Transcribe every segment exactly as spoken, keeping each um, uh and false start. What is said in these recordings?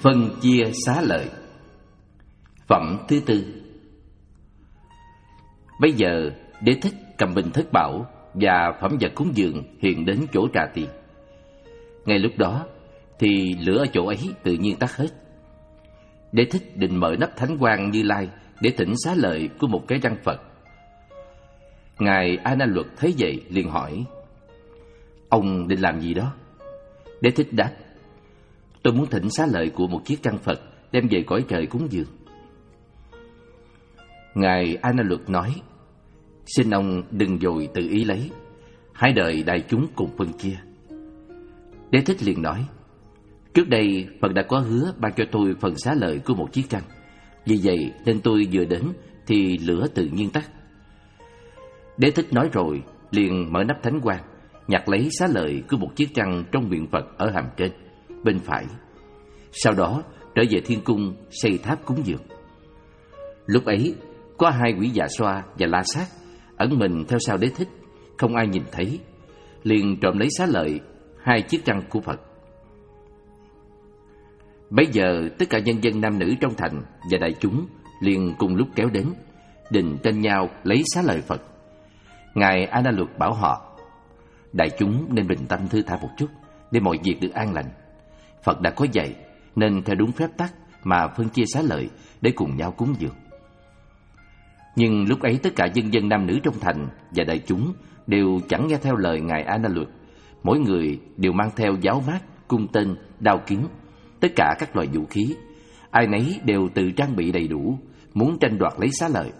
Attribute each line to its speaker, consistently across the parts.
Speaker 1: Phân chia xá lợi. Phẩm thứ tư. Bây giờ Đế Thích cầm bình thất bảo và phẩm vật cúng dường hiện đến chỗ Trà Tỳ. Ngay lúc đó thì lửa ở chỗ ấy tự nhiên tắt hết. Đế Thích định mở nắp Thánh Quang Như Lai để thỉnh xá lợi của một cái răng Phật. Ngài A Na Luật thấy vậy liền hỏi: ông định làm gì đó? Đế Thích đáp: tôi muốn thỉnh xá lợi của một chiếc răng Phật đem về cõi trời cúng dường. Ngài A Na Luật nói: xin ông đừng vội tự ý lấy, hãy đợi đại chúng cùng phân chia. Đế Thích liền nói: trước đây Phật đã có hứa ban cho tôi phần xá lợi của một chiếc răng, vì vậy nên tôi vừa đến thì lửa tự nhiên tắt. Đế Thích nói rồi liền mở nắp Thánh Quang, nhặt lấy xá lợi của một chiếc răng trong miệng Phật ở hàm trên bên phải. Sau đó trở về thiên cung xây tháp cúng dường. Lúc ấy có hai quỷ Dạ Xoa và La Sát ẩn mình theo sau Đế Thích, không ai nhìn thấy, liền trộm lấy xá lợi, hai chiếc răng của Phật. Bấy giờ tất cả nhân dân nam nữ trong thành và đại chúng liền cùng lúc kéo đến, định tranh nhau lấy xá lợi Phật. Ngài A Na Luật bảo họ: đại chúng nên bình tâm thư thả một chút để mọi việc được an lành. Phật đã có dạy nên theo đúng phép tắc mà phân chia xá lợi để cùng nhau cúng dường. Nhưng lúc ấy tất cả dân dân nam nữ trong thành và đại chúng đều chẳng nghe theo lời Ngài A Na Luật. Mỗi người đều mang theo giáo mát, cung tên, đao kiếm, tất cả các loại vũ khí. Ai nấy đều tự trang bị đầy đủ, muốn tranh đoạt lấy xá lợi.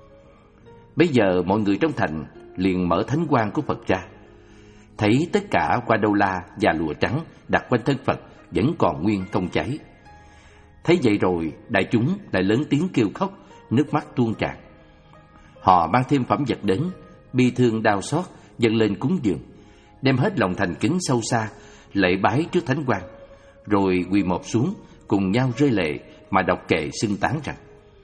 Speaker 1: Bây giờ mọi người trong thành liền mở Thánh Quang của Phật ra, thấy tất cả hoa đô la và lụa trắng đặt quanh thân Phật vẫn còn nguyên không cháy. Thấy vậy rồi đại chúng lại lớn tiếng kêu khóc, nước mắt tuôn tràn. Họ mang thêm phẩm vật đến, bi thương đau xót dâng lên cúng dường, đem hết lòng thành kính sâu xa lạy bái trước Thánh Quang, rồi quỳ mọp xuống cùng nhau rơi lệ mà đọc kệ xưng tán rằng: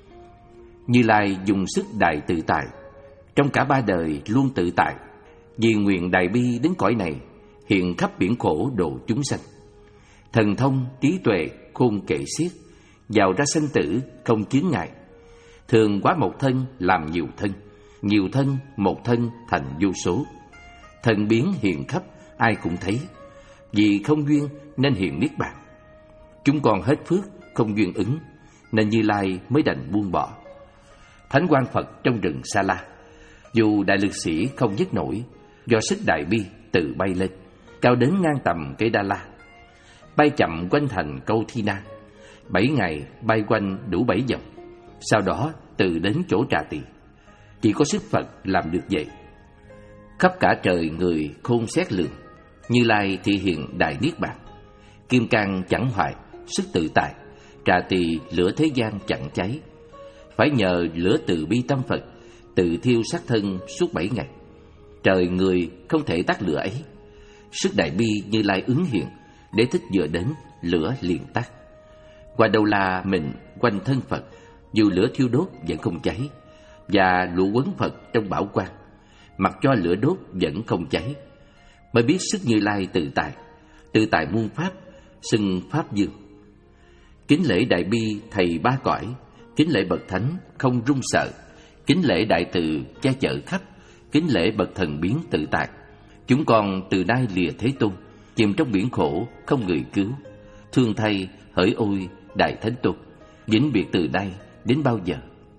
Speaker 1: Như Lai dùng sức đại tự tại, trong cả ba đời luôn tự tại, vì nguyện đại bi đến cõi này, hiện khắp biển khổ độ chúng sanh. Thần thông trí tuệ khôn kể xiết, vào ra sanh tử không chướng ngại. Thường quá một thân làm nhiều thân, nhiều thân một thân thành vô số. Thần biến hiện khắp ai cũng thấy, vì không duyên nên hiện niết bàn. Chúng con hết phước không duyên ứng, nên Như Lai mới đành buông bỏ. Thánh Quang Phật trong rừng Sa La, dù đại lực sĩ không nhấc nổi, do sức đại bi tự bay lên, cao đến ngang tầm cây Đa La, bay chậm quanh thành Câu Thi Na. Bảy ngày bay quanh đủ bảy vòng, sau đó từ đến chỗ Trà Tỳ. Chỉ có sức Phật làm được vậy. Khắp cả trời người khôn xét lượng, Như Lai thị hiện đại niết bàn. Kim cang chẳng hoại, sức tự tại, Trà Tỳ lửa thế gian chẳng cháy. Phải nhờ lửa từ bi tâm Phật tự thiêu xác thân suốt bảy ngày. Trời người không thể tắt lửa ấy. Sức đại bi Như Lai ứng hiện, Đế Thích vừa đến, lửa liền tắt. Qua đâu la mình quanh thân Phật, dù lửa thiêu đốt vẫn không cháy, và lụa quấn Phật trong bảo quang, mặc cho lửa đốt vẫn không cháy. Mới biết sức Như Lai tự tại, tự tại muôn pháp, xưng pháp dương. Kính lễ đại bi thầy ba cõi, kính lễ bậc thánh không run sợ, kính lễ đại từ che chở khắp, kính lễ bậc thần biến tự tại. Chúng con từ nay lìa Thế Tôn, chìm trong biển khổ không người cứu. Thương thay hỡi ôi đại Thánh Tôn, vĩnh biệt từ nay đến bao giờ?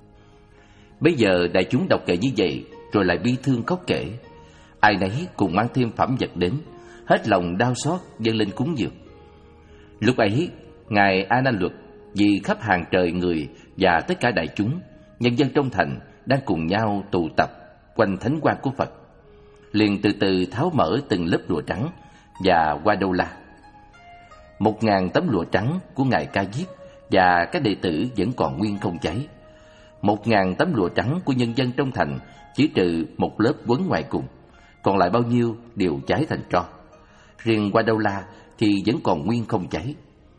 Speaker 1: Bây giờ đại chúng đọc kệ như vậy rồi lại bi thương khóc kể. Ai nấy cùng mang thêm phẩm vật đến, hết lòng đau xót dâng lên cúng dường. Lúc ấy Ngài A Na Luật vì khắp hàng trời người và tất cả đại chúng, nhân dân trong thành đang cùng nhau tụ tập quanh Thánh Quang của Phật, liền từ từ tháo mở từng lớp lụa trắng và hoa đô la. Một ngàn tấm lụa trắng của Ngài Ca Diếp và các đệ tử vẫn còn nguyên không cháy. Một ngàn tấm lụa trắng của nhân dân trong thành chỉ trừ một lớp quấn ngoài cùng, còn lại bao nhiêu đều cháy thành tro. Riêng hoa đô la thì vẫn còn nguyên không cháy.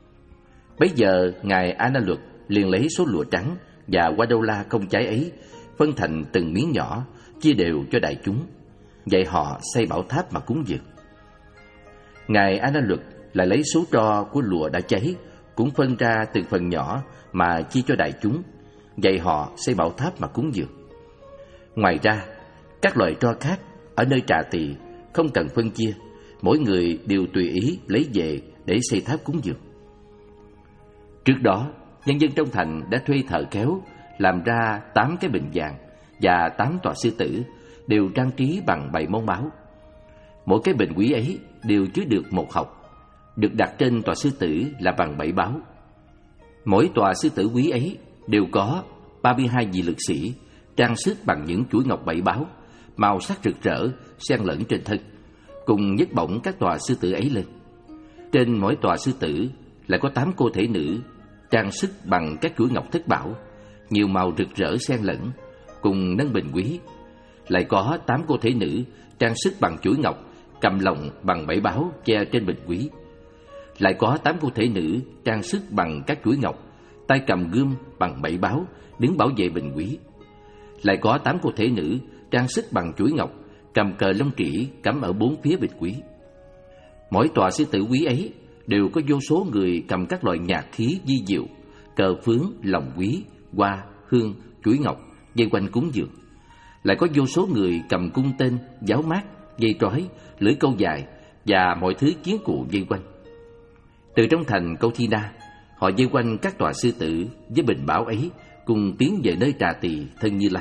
Speaker 1: Bấy giờ Ngài A Na Luật liền lấy số lụa trắng và hoa đô la không cháy ấy, phân thành từng miếng nhỏ, chia đều cho đại chúng. Vậy họ xây bảo tháp mà cúng dường. Ngài A Na Luật lại lấy số tro của lụa đã cháy, cũng phân ra từng phần nhỏ mà chia cho đại chúng, dạy họ xây bảo tháp mà cúng dường. Ngoài ra, các loại tro khác ở nơi trà tỳ không cần phân chia, mỗi người đều tùy ý lấy về để xây tháp cúng dường. Trước đó, nhân dân trong thành đã thuê thợ khéo làm ra tám cái bình vàng và tám tòa sư tử đều trang trí bằng bảy món máu. Mỗi cái bình quý ấy đều chứa được một hộc, được đặt trên tòa sư tử là bằng bảy báo. Mỗi tòa sư tử quý ấy đều có ba mươi hai vị lực sĩ trang sức bằng những chuỗi ngọc bảy báo, màu sắc rực rỡ xen lẫn trên thân, cùng nhấc bổng các tòa sư tử ấy lên. Trên mỗi tòa sư tử lại có tám cô thể nữ trang sức bằng các chuỗi ngọc thất bảo, nhiều màu rực rỡ xen lẫn, cùng nâng bình quý. Lại có tám cô thể nữ trang sức bằng chuỗi ngọc, cầm lồng bằng bảy báo che trên bình quý. Lại có tám cô thể nữ trang sức bằng các chuỗi ngọc, tay cầm gươm bằng bảy báo, đứng bảo vệ bình quý. Lại có tám cô thể nữ trang sức bằng chuỗi ngọc, cầm cờ lông trĩ cắm ở bốn phía bình quý. Mỗi tòa sư tử quý ấy đều có vô số người cầm các loại nhạc khí di diệu, cờ phướng, lồng quý, hoa, hương, chuỗi ngọc dây quanh cúng dường. Lại có vô số người cầm cung tên, giáo mát, dây trói, lưỡi câu dài và mọi thứ chiến cụ dây quanh. Từ trong thành Câu Thi Na, họ dây quanh các tòa sư tử với bình bảo ấy, cùng tiến về nơi trà tỳ thân Như Lai.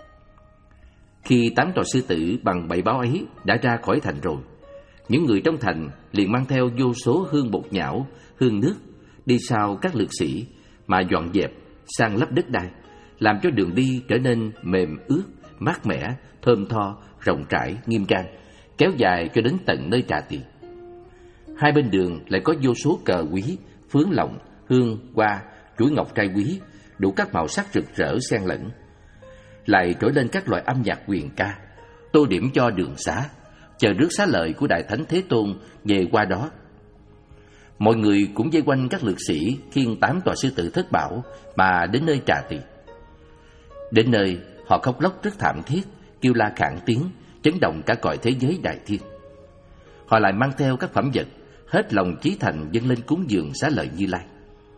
Speaker 1: Khi tám tòa sư tử bằng bảy báo ấy đã ra khỏi thành rồi, những người trong thành liền mang theo vô số hương bột nhão, hương nước, đi sau các lực sĩ mà dọn dẹp, san lấp đất đai, làm cho đường đi trở nên mềm ướt, mát mẻ, thơm tho, rộng rãi, nghiêm trang, kéo dài cho đến tận nơi trà tỳ. Hai bên đường lại có vô số cờ quý, phướng lộng, hương, hoa, chuỗi ngọc trai quý, đủ các màu sắc rực rỡ xen lẫn. Lại trỗi lên các loại âm nhạc huyền ca, tô điểm cho đường xá, chờ rước xá lợi của Đại Thánh Thế Tôn về qua đó. Mọi người cũng vây quanh các lực sĩ khiêng tám tòa sư tử thất bảo mà đến nơi trà tỳ. Đến nơi, họ khóc lóc rất thảm thiết, kêu la khản tiếng, chấn động cả cõi thế giới đại thiên. Họ lại mang theo các phẩm vật, hết lòng chí thành dâng lên cúng dường xá lợi Như Lai.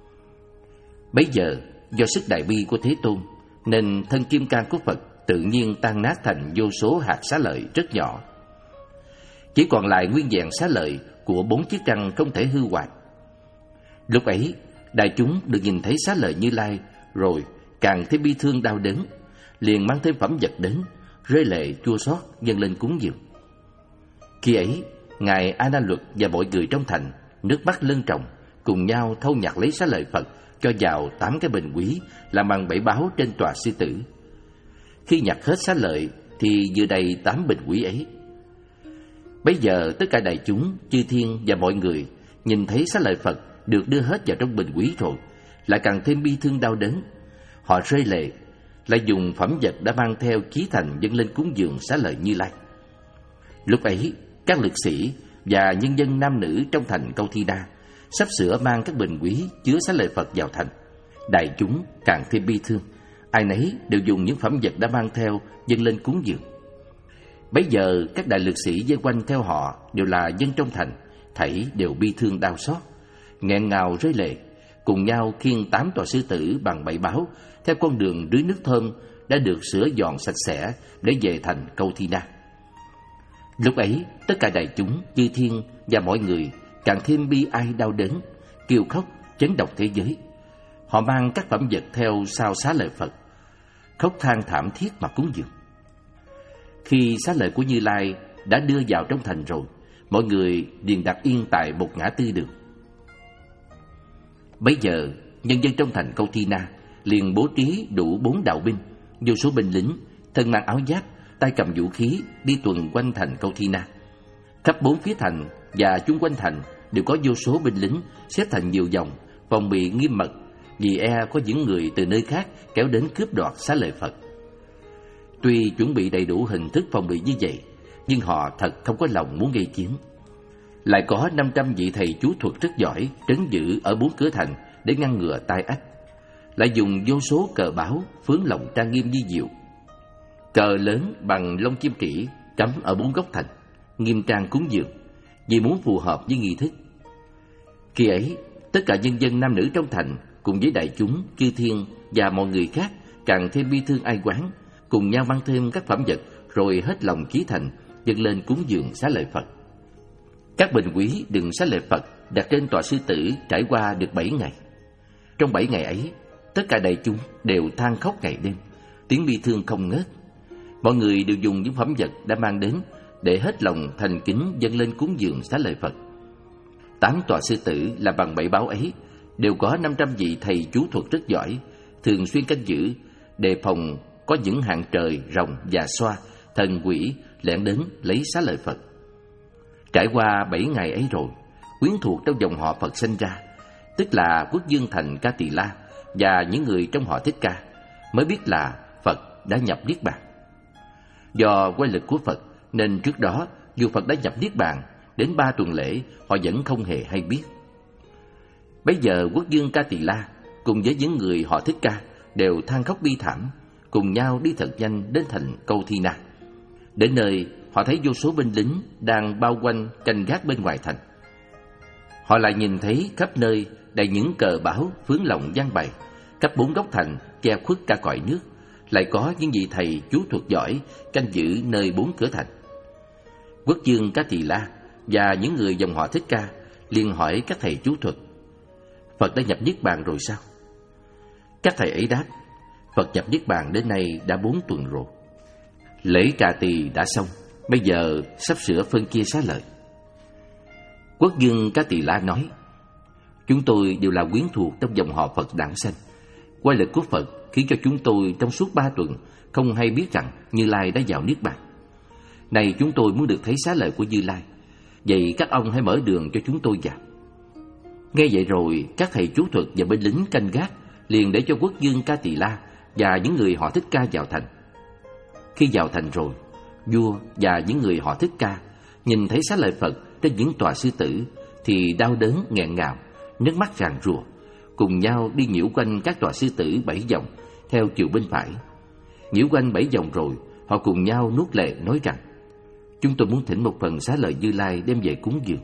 Speaker 1: Bấy giờ, do sức đại bi của Thế Tôn, nên thân kim cang của Phật tự nhiên tan nát thành vô số hạt xá lợi rất nhỏ. Chỉ còn lại nguyên vẹn xá lợi của bốn chiếc răng không thể hư hoại. Lúc ấy, đại chúng được nhìn thấy xá lợi Như Lai, rồi càng thêm bi thương đau đớn, liền mang thêm phẩm vật đến, rơi lệ chua xót dâng lên cúng dường. Khi ấy, ngài A Na Luật và mọi người trong thành nước mắt lưng tròng, cùng nhau thâu nhặt lấy xá lợi Phật cho vào tám cái bình quý làm bằng bảy báo trên tòa sư tử. Khi nhặt hết xá lợi thì vừa đầy tám bình quý ấy. Bấy giờ tất cả đại chúng, chư thiên và mọi người nhìn thấy xá lợi Phật được đưa hết vào trong bình quý rồi, lại càng thêm bi thương đau đớn. Họ rơi lệ, lại dùng phẩm vật đã mang theo chí thành dâng lên cúng dường xá lợi Như Lai. Lúc ấy, các lực sĩ và nhân dân nam nữ trong thành Câu Thi Na sắp sửa mang các bình quý chứa xá lợi Phật vào thành. Đại chúng càng thêm bi thương, ai nấy đều dùng những phẩm vật đã mang theo dâng lên cúng dường. Bấy giờ các đại lực sĩ vây quanh theo họ đều là dân trong thành, thảy đều bi thương đau xót, nghẹn ngào rơi lệ, cùng nhau khiêng tám tòa sư tử bằng bảy báo theo con đường rưới nước thơm đã được sửa dọn sạch sẽ để về thành Câu Thi Na. Lúc ấy, tất cả đại chúng, chư thiên và mọi người càng thêm bi ai đau đớn, kêu khóc, chấn động thế giới. Họ mang các phẩm vật theo sau xá lợi Phật, khóc than thảm thiết mà cúng dường. Khi xá lợi của Như Lai đã đưa vào trong thành rồi, mọi người liền đặt yên tại một ngã tư đường. Bấy giờ, nhân dân trong thành Câu Thi Na liền bố trí đủ bốn đạo binh, vô số binh lính, thân mang áo giáp, tay cầm vũ khí, đi tuần quanh thành Câu Thi Na. Khắp bốn phía thành và chung quanh thành đều có vô số binh lính xếp thành nhiều dòng, phòng bị nghiêm mật, vì e có những người từ nơi khác kéo đến cướp đoạt xá lợi Phật. Tuy chuẩn bị đầy đủ hình thức phòng bị như vậy, nhưng họ thật không có lòng muốn gây chiến. Lại có năm trăm vị thầy chú thuật rất giỏi trấn giữ ở bốn cửa thành để ngăn ngừa tai ách. Lại dùng vô số cờ báo, phướng lộng trang nghiêm di diệu. Cờ lớn bằng lông chim trĩ cắm ở bốn góc thành, nghiêm trang cúng dường, vì muốn phù hợp với nghi thức. Khi ấy, Tất cả nhân dân nam nữ trong thành cùng với đại chúng, chư thiên và mọi người khác càng thêm bi thương ai oán, cùng nhau mang thêm các phẩm vật rồi hết lòng chí thành dâng lên cúng dường xá lợi Phật. Các bình quý đựng xá lợi Phật đặt trên tọa sư tử trải qua được bảy ngày. Trong bảy ngày ấy, tất cả đại chúng đều than khóc ngày đêm, tiếng bi thương không ngớt. Mọi người đều dùng những phẩm vật đã mang đến để hết lòng thành kính dâng lên cúng dường xá lợi Phật. Tám tọa sư tử là bằng bảy báo ấy đều có năm trăm vị thầy chú thuật rất giỏi, thường xuyên canh giữ đề phòng có những hạng trời, rồng và xoa, thần quỷ lẻn đến lấy xá lợi Phật. Trải qua bảy ngày ấy rồi, quyến thuộc trong dòng họ Phật sinh ra, tức là Quốc Dương Thành Ca Tỳ La và những người trong họ Thích Ca, mới biết là Phật đã nhập Niết Bàn. Do quay lực của Phật nên trước đó dù Phật đã nhập Niết Bàn đến ba tuần lễ, họ vẫn không hề hay biết. Bấy giờ Quốc Dương Ca Tỳ La cùng với những người họ Thích Ca đều than khóc bi thảm, cùng nhau đi thật nhanh đến thành Câu Thi Na. Đến nơi, họ thấy vô số binh lính đang bao quanh canh gác bên ngoài thành. Họ lại nhìn thấy khắp nơi đầy những cờ báo phướng lộng giăng bày, khắp bốn góc thành che khuất cả cõi nước, lại có những vị thầy chú thuật giỏi canh giữ nơi bốn cửa thành. Quốc Dương Ca Tỳ La và những người dòng họ Thích Ca liền hỏi các thầy chú thuật: Phật đã nhập Niết Bàn rồi sao? Các thầy ấy đáp: Phật nhập Niết Bàn đến nay đã bốn tuần rồi. Lễ trà tỳ đã xong, bây giờ sắp sửa phân chia xá lợi. Quốc Dương Ca Tỳ La nói: Chúng tôi đều là quyến thuộc trong dòng họ Phật đản sanh. Quay lực của Phật khiến cho chúng tôi trong suốt ba tuần không hay biết rằng Như Lai đã vào Niết Bàn. Này chúng tôi muốn được thấy xá lợi của Như Lai, vậy các ông hãy mở đường cho chúng tôi vào. Nghe vậy rồi, các thầy chú thuật và binh lính canh gác liền để cho Quốc Dương Ca Tỳ La và những người họ Thích Ca vào thành. Khi vào thành rồi, vua và những người họ Thích Ca nhìn thấy xá lợi Phật trên những tòa sư tử thì đau đớn nghẹn ngào, nước mắt ràn rùa, cùng nhau đi nhiễu quanh các tòa sư tử bảy vòng theo chiều bên phải. Nhiễu quanh bảy vòng rồi, họ cùng nhau nuốt lệ nói rằng: Chúng tôi muốn thỉnh một phần xá lợi Như Lai đem về cúng dường.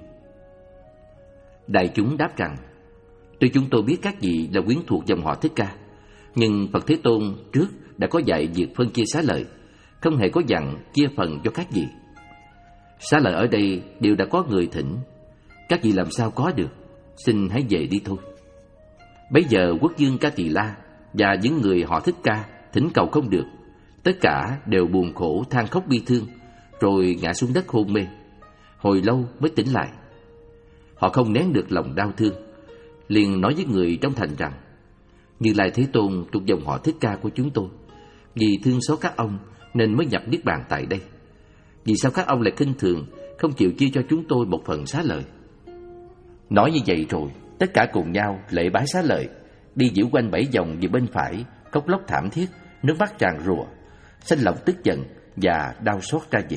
Speaker 1: Đại chúng đáp rằng: Tuy chúng tôi biết các vị là quyến thuộc dòng họ Thích Ca, nhưng Phật Thế Tôn trước đã có dạy việc phân chia xá lợi, không hề có dặn chia phần cho các vị. Xá lợi ở đây đều đã có người thỉnh, các vị làm sao có được, xin hãy về đi thôi. Bấy giờ Quốc Dương Ca Tỳ La và những người họ Thích Ca thỉnh cầu không được, tất cả đều buồn khổ than khóc bi thương, rồi ngã xuống đất hôn mê. Hồi lâu mới tỉnh lại. Họ không nén được lòng đau thương, liền nói với người trong thành rằng: Như Lai Thế Tôn thuộc dòng họ Thích Ca của chúng tôi, vì thương xót các ông nên mới nhập Niết Bàn tại đây. Vì sao các ông lại khinh thường, không chịu chia cho chúng tôi một phần xá lợi? Nói như vậy rồi, tất cả cùng nhau lễ bái xá lợi, đi diễu quanh bảy vòng về bên phải, khóc lóc thảm thiết, nước mắt tràn rùa, sanh lòng tức giận và đau xót ra về.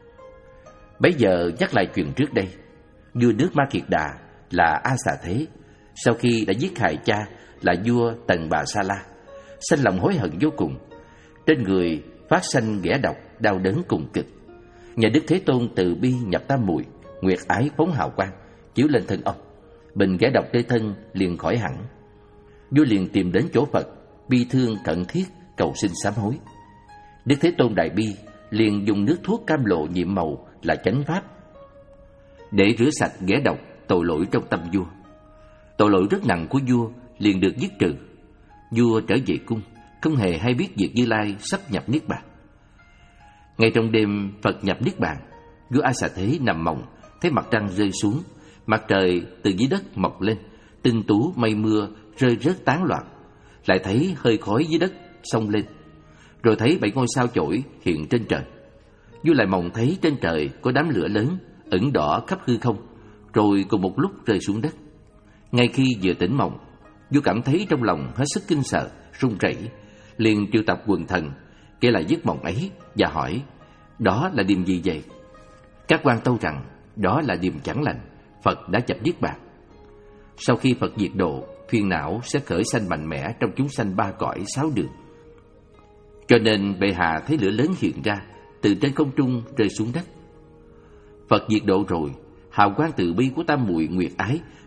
Speaker 1: Bấy giờ nhắc lại chuyện trước đây, vua nước Ma Kiệt Đà là A Xà Thế, sau khi đã giết hại cha là vua Tần Bà Sa La, sanh lòng hối hận vô cùng, trên người phát sanh ghẻ độc, đau đớn cùng cực. Nhà Đức Thế Tôn từ bi nhập tam muội, nguyệt ái phóng hào quang chiếu lên thân ông, bệnh ghẻ độc trên thân liền khỏi hẳn. Vua liền tìm đến chỗ Phật, bi thương cẩn thiết cầu xin sám hối. Đức Thế Tôn đại bi liền dùng nước thuốc cam lộ nhiệm màu là chánh pháp để rửa sạch ghẻ độc tội lỗi trong tâm vua. Tội lỗi rất nặng của vua liền được dứt trừ. Vua trở về cung, không hề hay biết việc Như Lai sắp nhập Niết Bàn. Ngay trong đêm Phật nhập Niết Bàn, vua A Xà Thế nằm mộng, thấy mặt trăng rơi xuống, mặt trời từ dưới đất mọc lên, tinh tú mây mưa rơi rớt tán loạn, lại thấy hơi khói dưới đất xông lên, rồi thấy bảy ngôi sao chổi hiện trên trời. Vua lại mộng thấy trên trời có đám lửa lớn ửng đỏ khắp hư không, rồi cùng một lúc rơi xuống đất. Ngay khi vừa tỉnh mộng, vua cảm thấy trong lòng hết sức kinh sợ, run rẩy, liền triệu tập quần thần kể lại giấc mộng ấy và hỏi: đó là điềm gì vậy? Các quan tâu rằng đó là điềm chẳng lành, Phật đã nhập Niết Bàn. Sau khi Phật diệt độ, phiền não sẽ khởi sanh mạnh mẽ trong chúng sanh ba cõi sáu đường. Cho nên bệ hạ thấy lửa lớn hiện ra từ trên không trung rơi xuống đất. Phật diệt độ rồi, hào quang từ bi của tam muội nguyệt ái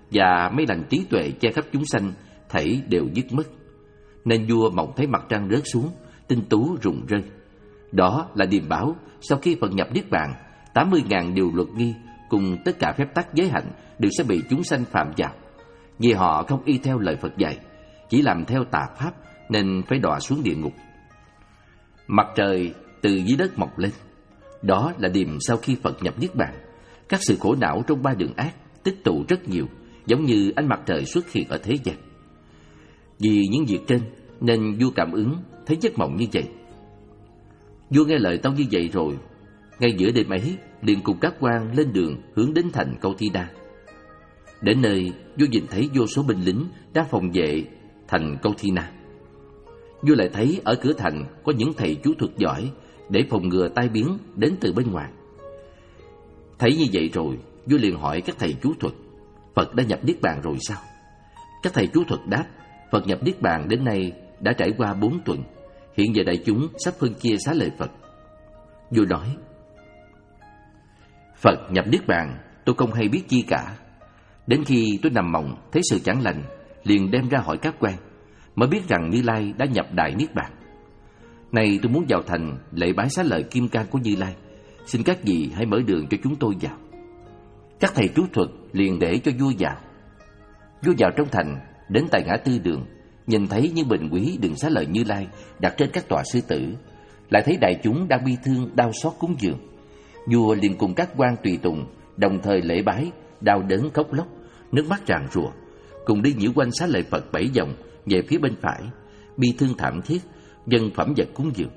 Speaker 1: và mấy lành trí tuệ che khắp chúng sanh thảy đều dứt mất. Nên vua mộng thấy mặt trăng rớt xuống, tinh tú rụng rơi. Đó là điềm báo sau khi Phật nhập Niết Bàn, tám mươi ngàn điều luật nghi cùng tất cả phép tắc giới hạnh đều sẽ bị chúng sanh phạm vào, vì họ không y theo lời Phật dạy, chỉ làm theo tà pháp nên phải đọa xuống địa ngục. Mặt trời từ dưới đất mọc lên. Đó là điềm sau khi Phật nhập Niết Bàn. Các sự khổ não trong ba đường ác tích tụ rất nhiều, giống như ánh mặt trời xuất hiện ở thế gian. Vì những việc trên nên vua cảm ứng thấy giấc mộng như vậy. Vua nghe lời tâu như vậy rồi, ngay giữa đêm ấy liền cùng các quan lên đường hướng đến thành Câu Thi Na. Đến nơi, vua nhìn thấy vô số binh lính đang phòng vệ thành Câu Thi Na. Vua lại thấy ở cửa thành có những thầy chú thuật giỏi để phòng ngừa tai biến đến từ bên ngoài. Thấy như vậy rồi, vua liền hỏi các thầy chú thuật: Phật đã nhập Niết Bàn rồi sao? Các thầy chú thuật đáp: Phật nhập Niết Bàn đến nay đã trải qua bốn tuần. Hiện giờ đại chúng sắp phân chia xá lợi Phật. Vua nói: Phật nhập Niết Bàn tôi không hay biết chi cả. Đến khi tôi nằm mộng thấy sự chẳng lành, liền đem ra hỏi các quan, mới biết rằng Như Lai đã nhập Đại Niết Bàn. Này tôi muốn vào thành lễ bái xá lợi kim cang của Như Lai, xin các vị hãy mở đường cho chúng tôi vào. Các thầy chú thuật liền để cho vua vào. Vua vào trong thành, đến tại ngã tư đường, nhìn thấy những bình quý đựng xá lợi Như Lai đặt trên các tọa sư tử, lại thấy đại chúng đang bi thương đau xót cúng dường. Vua liền cùng các quan tùy tùng đồng thời lễ bái, đau đớn khóc lóc, nước mắt tràn rùa, cùng đi nhiễu quanh xá lợi Phật bảy vòng về phía bên phải, bi thương thảm thiết dâng phẩm vật cúng dường.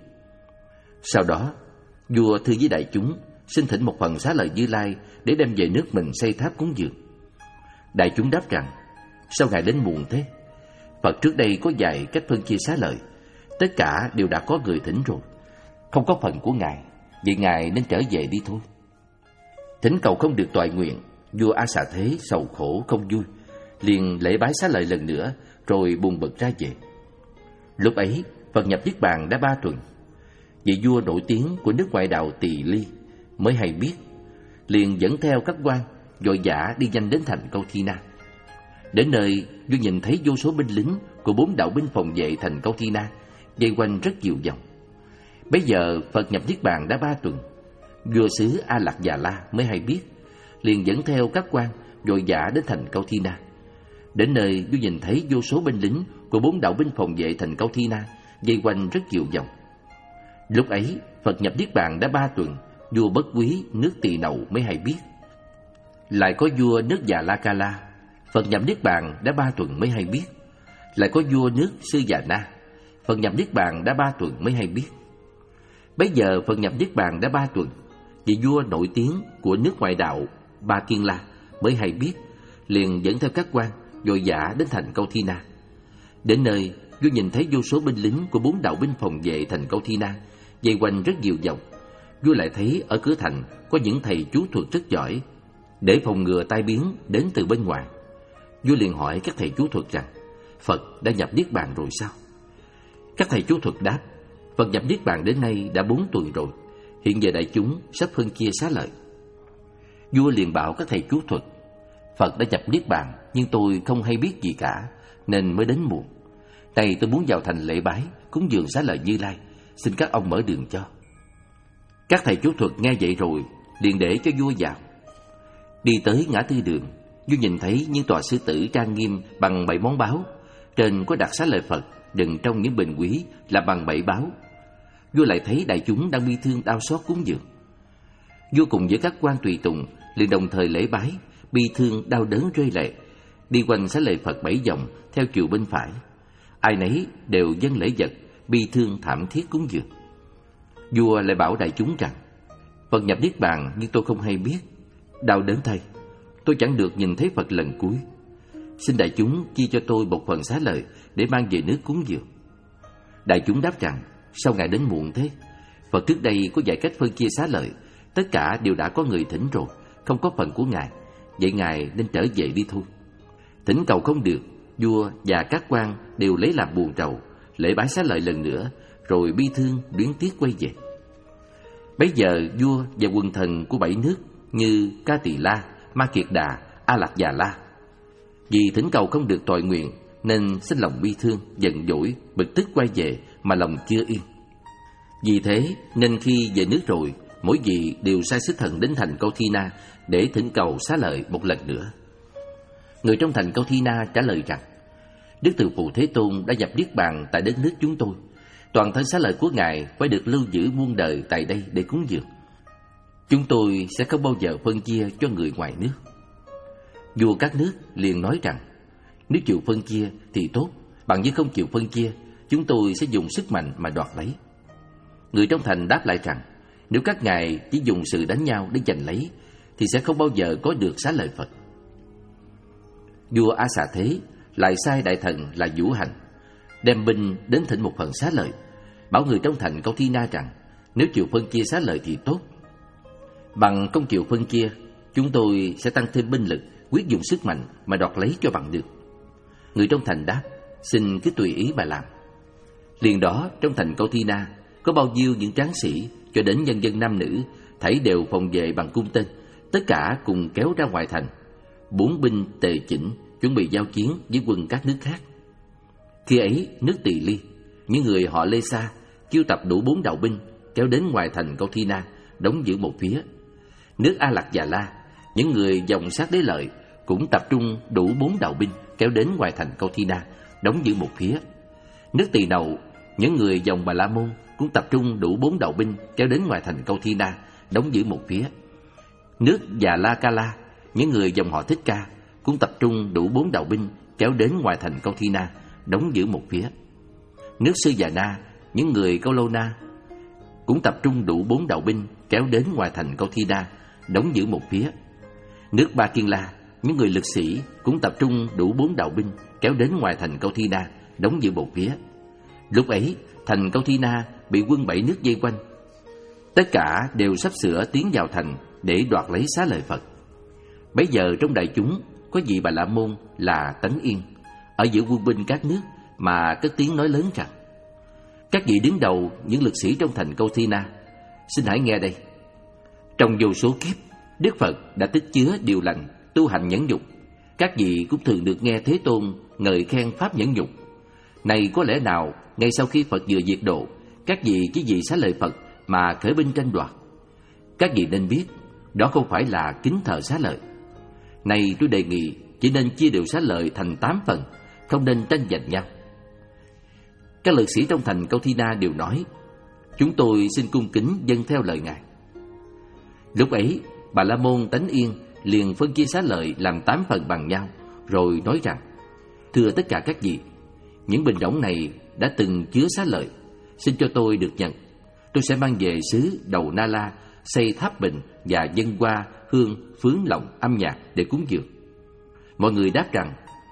Speaker 1: Sau đó, vua thưa với đại chúng xin thỉnh một phần xá lợi Như Lai để đem về nước mình xây tháp cúng dường. Đại chúng đáp rằng: Sao ngài đến muộn thế? Phật trước đây có dạy cách phân chia xá lợi, tất cả đều đã có người thỉnh rồi, không có phần của ngài, vậy ngài nên trở về đi thôi. Thỉnh cầu không được toại nguyện, vua A Xà Thế sầu khổ không vui, liền lễ bái xá lợi lần nữa rồi buồn bực ra về. Lúc ấy Phật nhập Niết Bàn đã ba tuần. Vị vua nổi tiếng của nước ngoại đạo Tỳ Ly mới hay biết, liền dẫn theo các quan vội vã đi nhanh đến thành Câu Thi Na. Đến nơi, vua nhìn thấy vô số binh lính của bốn đạo binh phòng vệ thành Câu Thi Na vây quanh rất nhiều vòng. Bây giờ Phật nhập Niết Bàn đã ba tuần. Vua xứ A Lạc Già La mới hay biết, liền dẫn theo các quan vội vã đến thành Câu Thi Na. Đến nơi, vua nhìn thấy vô số binh lính của bốn đạo binh phòng vệ thành Câu Thi Na vây quanh rất nhiều vòng. Lúc ấy Phật nhập Niết Bàn đã ba tuần. Vua Bất Quý nước Tỳ Nậu mới hay biết. Lại có vua nước Già La Ca La, Phật nhập Niết Bàn đã ba tuần mới hay biết. Lại có vua nước Sư Già Na, Phật nhập Niết Bàn đã ba tuần mới hay biết. Bây giờ Phật nhập Niết Bàn đã ba tuần. Vị vua nổi tiếng của nước ngoại đạo Ba Kiên La mới hay biết, liền dẫn theo các quan vội vã đến thành Câu Thi Na. Đến nơi, vua nhìn thấy vô số binh lính của bốn đạo binh phòng vệ thành Câu Thi Na vây quanh rất nhiều vòng. Vua lại thấy ở cửa thành có những thầy chú thuật rất giỏi để phòng ngừa tai biến đến từ bên ngoài. Vua liền hỏi các thầy chú thuật rằng: Phật đã nhập Niết Bàn rồi sao? Các thầy chú thuật đáp: Phật nhập Niết Bàn đến nay đã bốn tuần rồi. Hiện giờ đại chúng sắp phân chia xá lợi. Vua liền bảo các thầy chú thuật: Phật đã nhập Niết Bàn, nhưng tôi không hay biết gì cả, nên mới đến muộn. Này tôi muốn vào thành lễ bái, cúng dường xá lợi Như Lai, xin các ông mở đường cho. Các thầy chú thuật nghe vậy rồi, liền để cho vua vào. Đi tới ngã tư đường, vua nhìn thấy những tòa sư tử trang nghiêm bằng bảy món báu, trên có đặt xá lợi Phật đựng trong những bình quý là bằng bảy báu. Vua lại thấy đại chúng đang bi thương đau xót cúng dường. Vua cùng với các quan tùy tùng liền đồng thời lễ bái, bi thương đau đớn rơi lệ, đi quanh xá lợi Phật bảy vòng theo chiều bên phải. Ai nấy đều dâng lễ vật, bi thương thảm thiết cúng dường. Vua lại bảo đại chúng rằng: Phật nhập Niết Bàn nhưng tôi không hay biết, đau đớn thay, tôi chẳng được nhìn thấy Phật lần cuối. Xin đại chúng chia cho tôi một phần xá lợi để mang về nước cúng dường. Đại chúng đáp rằng: Sao ngài đến muộn thế? Phật trước đây có dạy cách phân chia xá lợi, tất cả đều đã có người thỉnh rồi, không có phần của ngài, vậy ngài nên trở về đi thôi. Thỉnh cầu không được, vua và các quan đều lấy làm buồn rầu, lễ bái xá lợi lần nữa, rồi bi thương luyến tiếc quay về. Bấy giờ vua và quần thần của bảy nước như Ca Tỳ La, Ma Kiệt Đà, A Lạc Già La Vì thỉnh cầu không được toại nguyện nên sinh lòng bi thương, giận dỗi, bực tức quay về mà lòng chưa yên. Vì thế nên khi về nước rồi, mỗi vị đều sai sứ thần đến thành Câu Thi Na để thỉnh cầu xá lợi một lần nữa. Người trong thành Câu Thi Na trả lời rằng: Đức Từ Phụ Thế Tôn đã nhập niết bàn tại đất nước chúng tôi. Toàn thân xá lợi của Ngài phải được lưu giữ muôn đời tại đây để cúng dường. Chúng tôi sẽ không bao giờ phân chia cho người ngoài nước. Vua các nước liền nói rằng: Nếu chịu phân chia thì tốt, bằng như không chịu phân chia, chúng tôi sẽ dùng sức mạnh mà đoạt lấy. Người trong thành đáp lại rằng: Nếu các ngài chỉ dùng sự đánh nhau để giành lấy, thì sẽ không bao giờ có được xá lợi Phật. Vua A Xà Thế lại sai đại thần là Vũ Hành đem binh đến thỉnh một phần xá lợi, bảo người trong thành Câu Thi Na rằng: Nếu chịu phân chia xá lợi thì tốt, bằng không chịu phân chia, chúng tôi sẽ tăng thêm binh lực, quyết dùng sức mạnh mà đoạt lấy cho bằng được. Người trong thành đáp: Xin cứ tùy ý mà làm. Liền đó trong thành Câu Thi Na có bao nhiêu những tráng sĩ cho đến nhân dân nam nữ, thảy đều phòng vệ bằng cung tên, tất cả cùng kéo ra ngoài thành. Bốn binh tề chỉnh chuẩn bị giao chiến với quân các nước khác. Khi ấy nước Tỳ Ly, những người họ Lê Sa chiêu tập đủ bốn đạo binh kéo đến ngoài thành Câu Thi Na, đóng giữ một phía. Nước A Lạc Già La, những người dòng sát Đế Lợi cũng tập trung đủ bốn đạo binh kéo đến ngoài thành Câu Thi Na, đóng giữ một phía. Nước Tỳ Nậu, những người dòng Bà La Môn cũng tập trung đủ bốn đạo binh kéo đến ngoài thành Câu Thi Na, đóng giữ một phía. Nước Già La Ca La, những người dòng họ Thích Ca cũng tập trung đủ bốn đạo binh kéo đến ngoài thành Câu Thi Na, đóng giữ một phía. Nước Sư Già Na, những người Câu Lâu Na cũng tập trung đủ bốn đạo binh kéo đến ngoài thành Câu Thi Na, đóng giữ một phía. Nước Ba Kiên La, những người lực sĩ cũng tập trung đủ bốn đạo binh kéo đến ngoài thành Câu Thi Na, đóng giữ một phía. Lúc ấy thành Câu Thi Na bị quân bảy nước vây quanh, tất cả đều sắp sửa tiến vào thành để đoạt lấy xá lợi Phật. Bấy giờ trong đại chúng có vị Bà La Môn là Tấn Yên ở giữa quân binh các nước mà cất tiếng nói lớn rằng: Các vị đứng đầu những lực sĩ trong thành Câu Thi Na, xin hãy nghe đây. Trong vô số kiếp, Đức Phật đã tích chứa điều lành, tu hành nhẫn nhục. Các vị cũng thường được nghe Thế Tôn ngợi khen pháp nhẫn nhục. Này có lẽ nào ngay sau khi Phật vừa diệt độ, các vị chỉ vì xá lợi Phật mà khởi binh tranh đoạt? Các vị nên biết, đó không phải là kính thờ xá lợi. Này tôi đề nghị chỉ nên chia đều xá lợi thành tám phần, không nên tranh giành nhau. Các lực sĩ trong thành Câu Thi Na đều nói: Chúng tôi xin cung kính dâng theo lời ngài. Lúc ấy Bà La Môn Tánh Yên liền phân chia xá lợi làm tám phần bằng nhau, rồi nói rằng: Thưa tất cả các vị, những bình rỗng này đã từng chứa xá lợi, xin cho tôi được nhận. Tôi sẽ mang về xứ Đầu Na La, xây tháp bình và dâng hoa hương phướng lọng âm nhạc để cúng dường. Mọi người đáp rằng: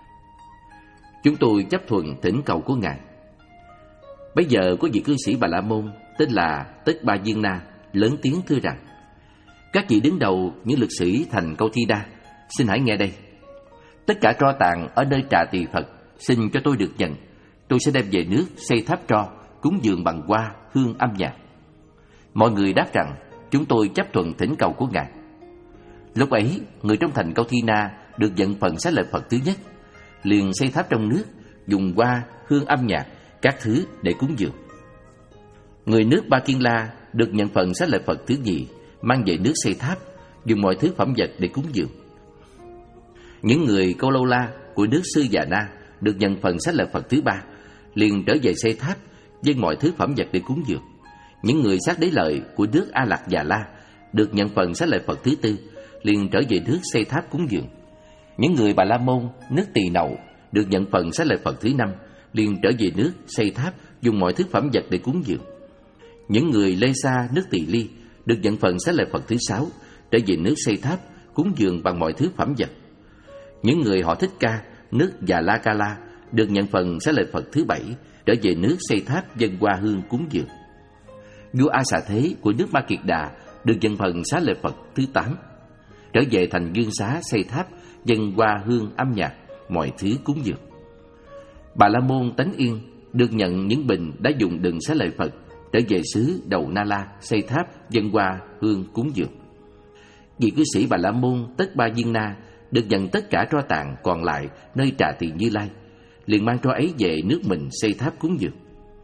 Speaker 1: Chúng tôi chấp thuận thỉnh cầu của ngài. Bây giờ có vị cư sĩ Bà La Môn tên là Tất Ba Viên Na lớn tiếng thưa rằng: Các vị đứng đầu những lực sĩ thành Câu Thi Na, xin hãy nghe đây. Tất cả tro tàn ở nơi Trà Tỳ Phật xin cho tôi được nhận. Tôi sẽ đem về nước xây tháp tro, cúng dường bằng hoa hương âm nhạc. Mọi người đáp rằng: Chúng tôi chấp thuận thỉnh cầu của ngài. Lúc ấy người trong thành Câu Thi Na được nhận phần xá lợi Phật thứ nhất, liền xây tháp trong nước, dùng hoa hương âm nhạc các thứ để cúng dường. Người nước Ba Kiên La được nhận phần xá lợi Phật thứ nhì, mang về nước xây tháp, dùng mọi thứ phẩm vật để cúng dường. Những người Câu Lâu La của nước Sư Già Na được nhận phần xá lợi Phật thứ ba, liền trở về xây tháp, với mọi thứ phẩm vật để cúng dường. Những người sát Đế Lợi của nước A Lạc Già La được nhận phần xá lợi Phật thứ tư, liền trở về nước xây tháp cúng dường. Những người Bà La Môn nước Tỳ Nậu được nhận phần xá lợi Phật thứ năm, liền trở về nước xây tháp, dùng mọi thứ phẩm vật để cúng dường. Những người Lê Sa nước Tỳ Ly được nhận phần xá lợi Phật thứ sáu, trở về nước xây tháp, cúng dường bằng mọi thứ phẩm vật. Những người họ Thích Ca nước Già La Ca La được nhận phần xá lợi Phật thứ bảy, trở về nước xây tháp dâng hoa hương cúng dường. Vua A Xà Thế của nước Ma Kiệt Đà được nhận phần xá lợi Phật thứ tám, trở về thành Dương Xá xây tháp dâng hoa hương âm nhạc mọi thứ cúng dường. Bà La Môn Tánh Yên được nhận những bình đã dùng đựng xá lợi Phật, trở về xứ Đầu Na La xây tháp dâng hoa hương cúng dường. Vị cư sĩ Bà La Môn Tất Ba Viên Na được nhận tất cả tro tàn còn lại nơi Trà Tỳ Như Lai, liền mang tro ấy về nước mình xây tháp cúng dường.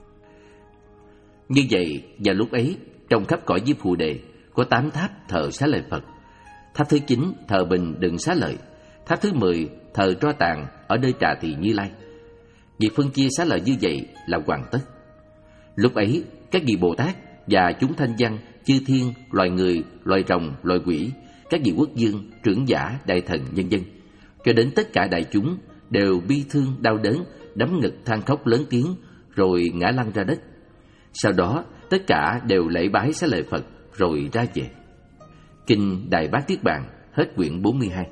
Speaker 1: Như vậy, vào lúc ấy, trong khắp cõi Diêm Phù Đề có tám tháp thờ Xá Lợi Phật. Tháp thứ chín thờ bình đựng xá lợi. Tháp thứ mười thờ tro tàn ở nơi Trà Tỳ Như Lai. Việc phân chia xá lợi như vậy là hoàn tất. Lúc ấy, các vị Bồ Tát và chúng thanh văn, chư thiên, loài người, loài rồng, loài quỷ, các vị quốc vương, trưởng giả, đại thần, nhân dân, cho đến tất cả đại chúng đều bi thương đau đớn, đấm ngực than khóc lớn tiếng, rồi ngã lăn ra đất. Sau đó, tất cả đều lễ bái xá lợi Phật rồi ra về. Kinh Đại Bát Niết Bàn, hết quyển bốn mươi hai.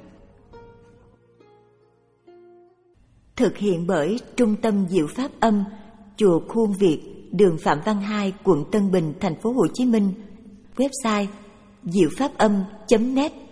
Speaker 2: Thực hiện bởi Trung tâm Diệu Pháp Âm, Chùa Khuôn Việt, đường Phạm Văn Hai, quận Tân Bình, thành phố Hồ Chí Minh. Website diệu pháp âm chấm net.